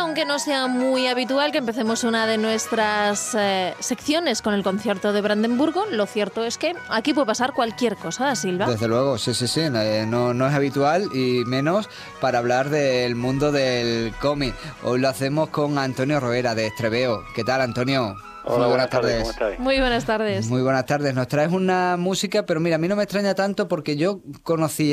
aunque no sea muy habitual que empecemos una de nuestras secciones con el concierto de Brandenburgo, lo cierto es que aquí puede pasar cualquier cosa, Silva. Desde luego, sí. No es habitual y menos para hablar del mundo del cómic. Hoy lo hacemos con Antonio Roera de Estreveo. ¿Qué tal, Antonio? Hola, muy buenas tardes. ¿Cómo estáis? Muy buenas tardes. Muy buenas tardes. Nos traes una música, pero mira, a mí no me extraña tanto porque yo conocí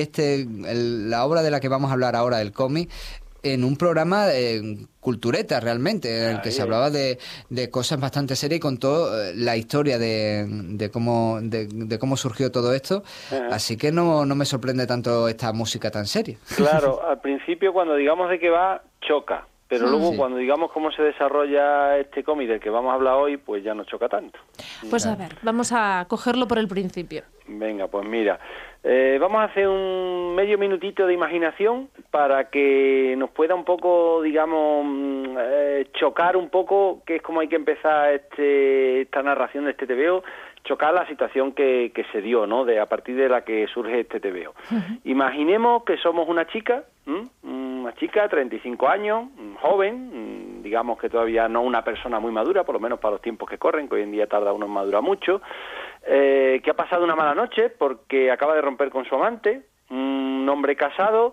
la obra de la que vamos a hablar ahora, el cómic, en un programa cultureta realmente, en el que se hablaba de cosas bastante serias y contó la historia de cómo surgió todo esto. Ajá. Así que no me sorprende tanto esta música tan seria. Claro, al principio cuando digamos de qué va, choca. Pero luego cuando digamos cómo se desarrolla este cómic del que vamos a hablar hoy, pues ya no choca tanto. Pues a ver, vamos a cogerlo por el principio. Venga, pues mira, vamos a hacer un medio minutito de imaginación para que nos pueda un poco, digamos, chocar un poco, que es como hay que empezar esta narración de este TVO, chocar la situación que se dio, ¿no? A partir de la que surge este TVO. Imaginemos que somos una chica, una chica, 35 años, joven, digamos que todavía no una persona muy madura, por lo menos para los tiempos que corren, que hoy en día tarda uno en madurar mucho, que ha pasado una mala noche porque acaba de romper con su amante, un hombre casado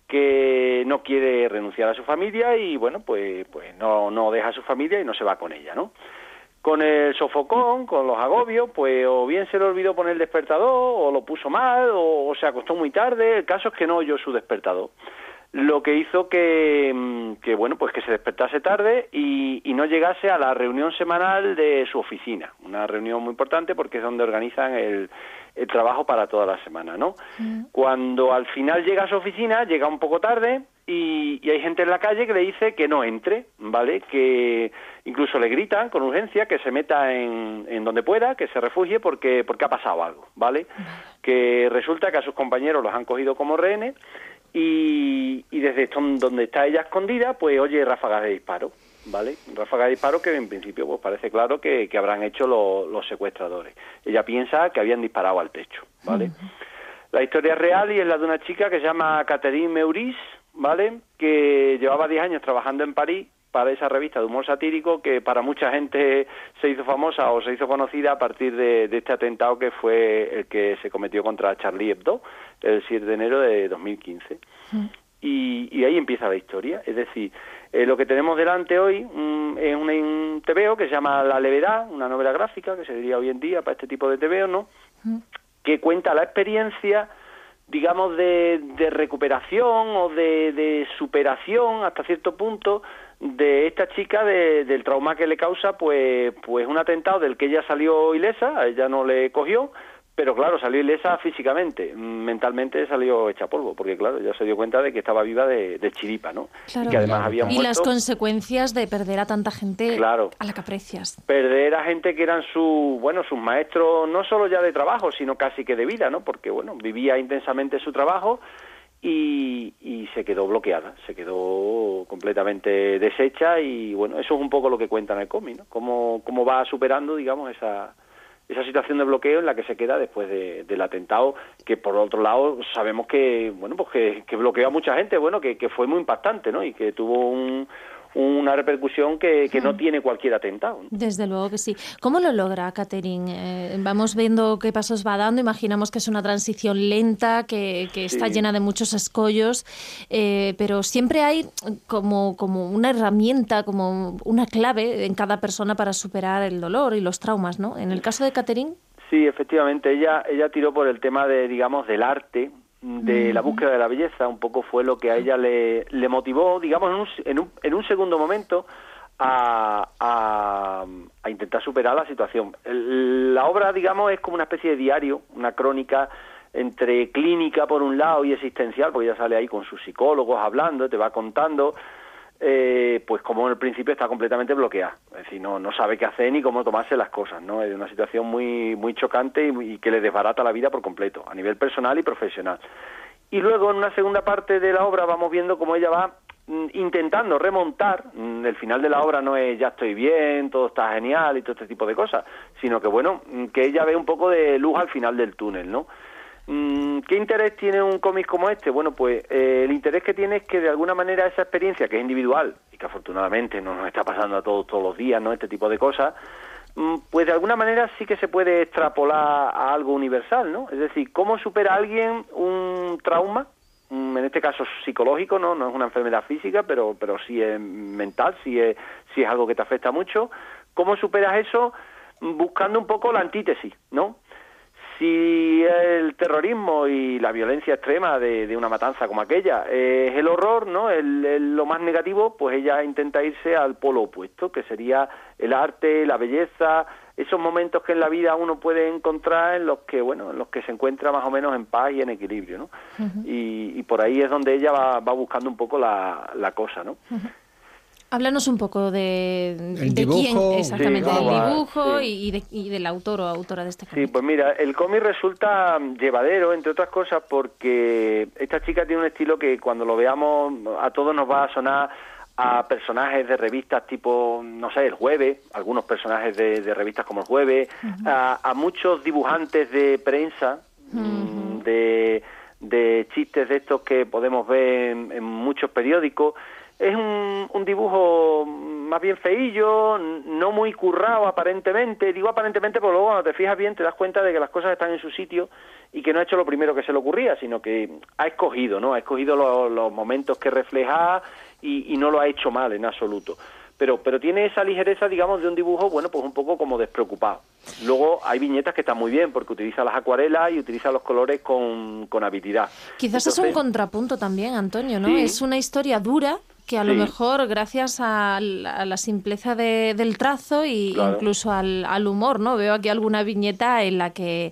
que no quiere renunciar a su familia y, bueno, pues no deja a su familia y no se va con ella, ¿no? Con el sofocón, con los agobios, pues o bien se le olvidó poner el despertador, o lo puso mal, o se acostó muy tarde. El caso es que no oyó su despertador. Lo que hizo que bueno, pues que se despertase tarde y no llegase a la reunión semanal de su oficina. Una reunión muy importante porque es donde organizan el trabajo para toda la semana, ¿no? Cuando al final llega a su oficina, llega un poco tarde y hay gente en la calle que le dice que no entre, ¿vale? Que incluso le gritan con urgencia que se meta en donde pueda, que se refugie porque ha pasado algo, ¿vale? Que resulta que a sus compañeros los han cogido como rehenes y desde donde está ella escondida, pues oye ráfagas de disparo, ¿vale? Ráfagas de disparo que en principio pues parece claro que habrán hecho los secuestradores. Ella piensa que habían disparado al techo, ¿vale? La historia es real y es la de una chica que se llama Catherine Meurice, ¿vale? Que llevaba 10 años trabajando en París para esa revista de humor satírico que para mucha gente se hizo famosa o se hizo conocida a partir de este atentado que fue el que se cometió contra Charlie Hebdo el 7 de enero de 2015. Y ahí empieza la historia. Es decir, lo que tenemos delante hoy es un TVO que se llama La Levedad, una novela gráfica que se diría hoy en día para este tipo de TVO, ¿no? Que cuenta la experiencia, digamos, de recuperación o de superación hasta cierto punto de esta chica del trauma que le causa pues un atentado del que ella salió ilesa, a ella no le cogió, pero claro, salió ilesa físicamente, mentalmente salió hecha polvo, porque claro, ella se dio cuenta de que estaba viva de chiripa, ¿no? Claro. Y que además había muerto. Y las consecuencias de perder a tanta gente claro, a la que aprecias. Perder a gente que eran sus maestros, no solo ya de trabajo, sino casi que de vida, ¿no? Porque, bueno, vivía intensamente su trabajo y se quedó bloqueada, se quedó completamente deshecha y, bueno, eso es un poco lo que cuenta en el cómic, ¿no? Cómo va superando, digamos, esa situación de bloqueo en la que se queda después del atentado, que por otro lado sabemos que, bueno, pues que bloqueó a mucha gente, bueno, que fue muy impactante, ¿no? Y que tuvo una repercusión que no tiene cualquier atentado, ¿no? Desde luego que sí. ¿Cómo lo logra Catherine? Vamos viendo qué pasos va dando, imaginamos que es una transición lenta, que está llena de muchos escollos, pero siempre hay como una herramienta, como una clave en cada persona para superar el dolor y los traumas, ¿no? En el caso de Catherine. Sí, efectivamente, ella tiró por el tema del arte, de la búsqueda de la belleza, un poco fue lo que a ella le motivó, digamos, en un segundo momento a intentar superar la situación. La obra, digamos, es como una especie de diario, una crónica entre clínica por un lado y existencial, porque ella sale ahí con sus psicólogos hablando, te va contando, pues como en el principio está completamente bloqueada, es decir, no sabe qué hacer ni cómo tomarse las cosas, ¿no? Es una situación muy muy chocante y que le desbarata la vida por completo, a nivel personal y profesional. Y luego en una segunda parte de la obra vamos viendo cómo ella va intentando remontar. El final de la obra no es ya estoy bien, todo está genial y todo este tipo de cosas, sino que bueno, que ella ve un poco de luz al final del túnel, ¿no? ¿Qué interés tiene un cómic como este? Bueno, pues el interés que tiene es que de alguna manera esa experiencia, que es individual y que afortunadamente no nos está pasando a todos los días, ¿no? Este tipo de cosas, pues de alguna manera sí que se puede extrapolar a algo universal, ¿no? Es decir, ¿cómo supera alguien un trauma? En este caso psicológico, no es una enfermedad física, pero sí es mental, sí es algo que te afecta mucho. ¿Cómo superas eso? Buscando un poco la antítesis, ¿no? Si el terrorismo y la violencia extrema de una matanza como aquella es el horror, ¿no? Lo más negativo, pues ella intenta irse al polo opuesto, que sería el arte, la belleza, esos momentos que en la vida uno puede encontrar en los que se encuentra más o menos en paz y en equilibrio, ¿no? Uh-huh. Y por ahí es donde ella va buscando un poco la cosa, ¿no? Uh-huh. Háblanos un poco de dibujo, quién exactamente, sí, del dibujo sí. y del autor o autora de este cómic. Sí, pues mira, el cómic resulta llevadero, entre otras cosas, porque esta chica tiene un estilo que cuando lo veamos a todos nos va a sonar a personajes de revistas tipo, no sé, El Jueves, algunos personajes de revistas como El Jueves, uh-huh. a muchos dibujantes de prensa, uh-huh. de chistes de estos que podemos ver en muchos periódicos. Es un dibujo más bien feillo, no muy currado aparentemente. Digo aparentemente porque luego cuando te fijas bien te das cuenta de que las cosas están en su sitio y que no ha hecho lo primero que se le ocurría, sino que ha escogido, ¿no? Ha escogido los momentos que refleja y no lo ha hecho mal en absoluto. Pero tiene esa ligereza, digamos, de un dibujo, bueno, pues un poco como despreocupado. Luego hay viñetas que están muy bien porque utiliza las acuarelas y utiliza los colores con habilidad. Quizás entonces, es un contrapunto también, Antonio, ¿no? Sí. Es una historia dura que a lo mejor gracias a la simpleza del trazo y claro. incluso al humor, ¿no? Veo aquí alguna viñeta en la que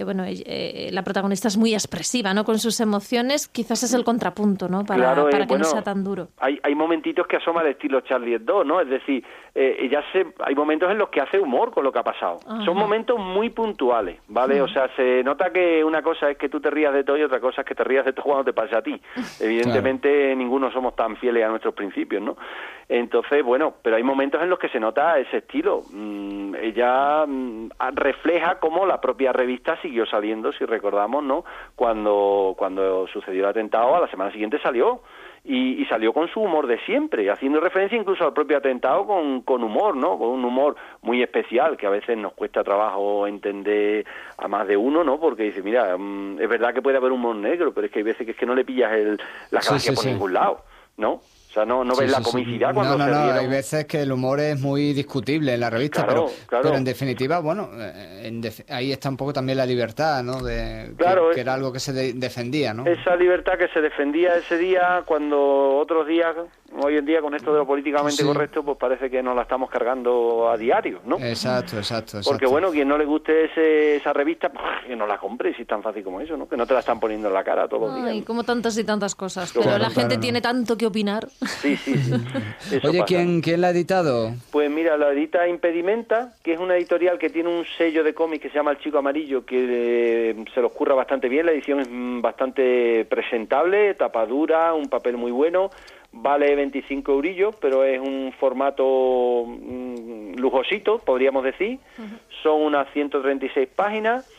la protagonista es muy expresiva, ¿no? Con sus emociones, quizás es el contrapunto, ¿no? Para que no sea tan duro. Hay momentitos que asoma el estilo Charlie Hebdo, ¿no? Es decir, hay momentos en los que hace humor con lo que ha pasado. Ajá. Son momentos muy puntuales, ¿vale? O sea, se nota que una cosa es que tú te rías de todo y otra cosa es que te rías de todo cuando te pasa a ti. Evidentemente, claro. Ninguno somos tan fieles a nuestros principios, ¿no? Entonces, pero hay momentos en los que se nota ese estilo. Ella refleja cómo la propia revista siguió saliendo, si recordamos, ¿no? Cuando sucedió el atentado, a la semana siguiente salió. Y salió con su humor de siempre, haciendo referencia incluso al propio atentado con humor, ¿no? Con un humor muy especial que a veces nos cuesta trabajo entender a más de uno, ¿no? Porque dice, mira, es verdad que puede haber humor negro, pero es que hay veces que no le pillas la gracia por ningún lado, ¿no? O sea, no ves la comicidad cuando se ríe. Hay veces que el humor es muy discutible en la revista, claro. pero en definitiva, ahí está un poco también la libertad, ¿no? Que era algo que se defendía, ¿no? Esa libertad que se defendía ese día, cuando otros días, hoy en día con esto de lo políticamente correcto, pues parece que nos la estamos cargando a diario, ¿no? Exacto. Porque quien no le guste esa revista, pues, que no la compre, si es tan fácil como eso, ¿no? Que no te la están poniendo en la cara todos los días. Ay, como tantas y tantas cosas, pero la gente tiene tanto que opinar. Sí. Oye, ¿quién la ha editado? Pues mira, la edita Impedimenta, que es una editorial que tiene un sello de cómics que se llama El Chico Amarillo, que se los curra bastante bien. La edición es bastante presentable, tapa dura, un papel muy bueno. Vale 25 eurillos, pero es un formato lujosito, podríamos decir. Uh-huh. Son unas 136 páginas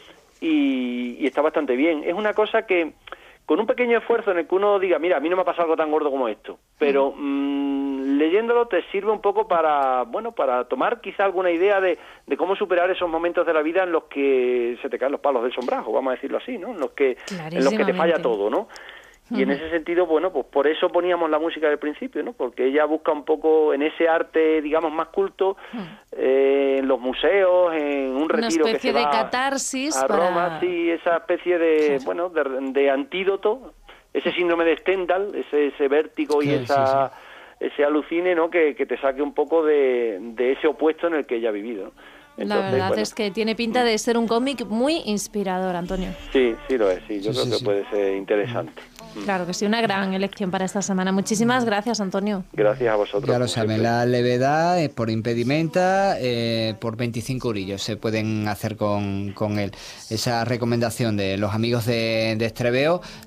y está bastante bien. Es una cosa que, con un pequeño esfuerzo en el que uno diga, mira, a mí no me ha pasado algo tan gordo como esto, pero leyéndolo te sirve un poco para tomar quizá alguna idea de cómo superar esos momentos de la vida en los que se te caen los palos del sombrajo, vamos a decirlo así, ¿no? En los que te falla todo, ¿no? Y en ese sentido, pues por eso poníamos la música del principio, ¿no? Porque ella busca un poco en ese arte, digamos, más culto, en los museos, en un retiro que se va una especie de catarsis a Roma, sí, esa especie de antídoto, ese síndrome de Stendhal, ese vértigo y ese alucine, ¿no? Que te saque un poco de ese opuesto en el que ella ha vivido, ¿no? Entonces, la verdad es que tiene pinta de ser un cómic muy inspirador, Antonio. Sí lo es, yo creo que puede ser interesante. Claro que sí, una gran elección para esta semana. Muchísimas gracias, Antonio. Gracias a vosotros. Ya lo saben, la levedad por Impedimenta, por 25 eurillos se pueden hacer con él. Esa recomendación de los amigos de Estreveo,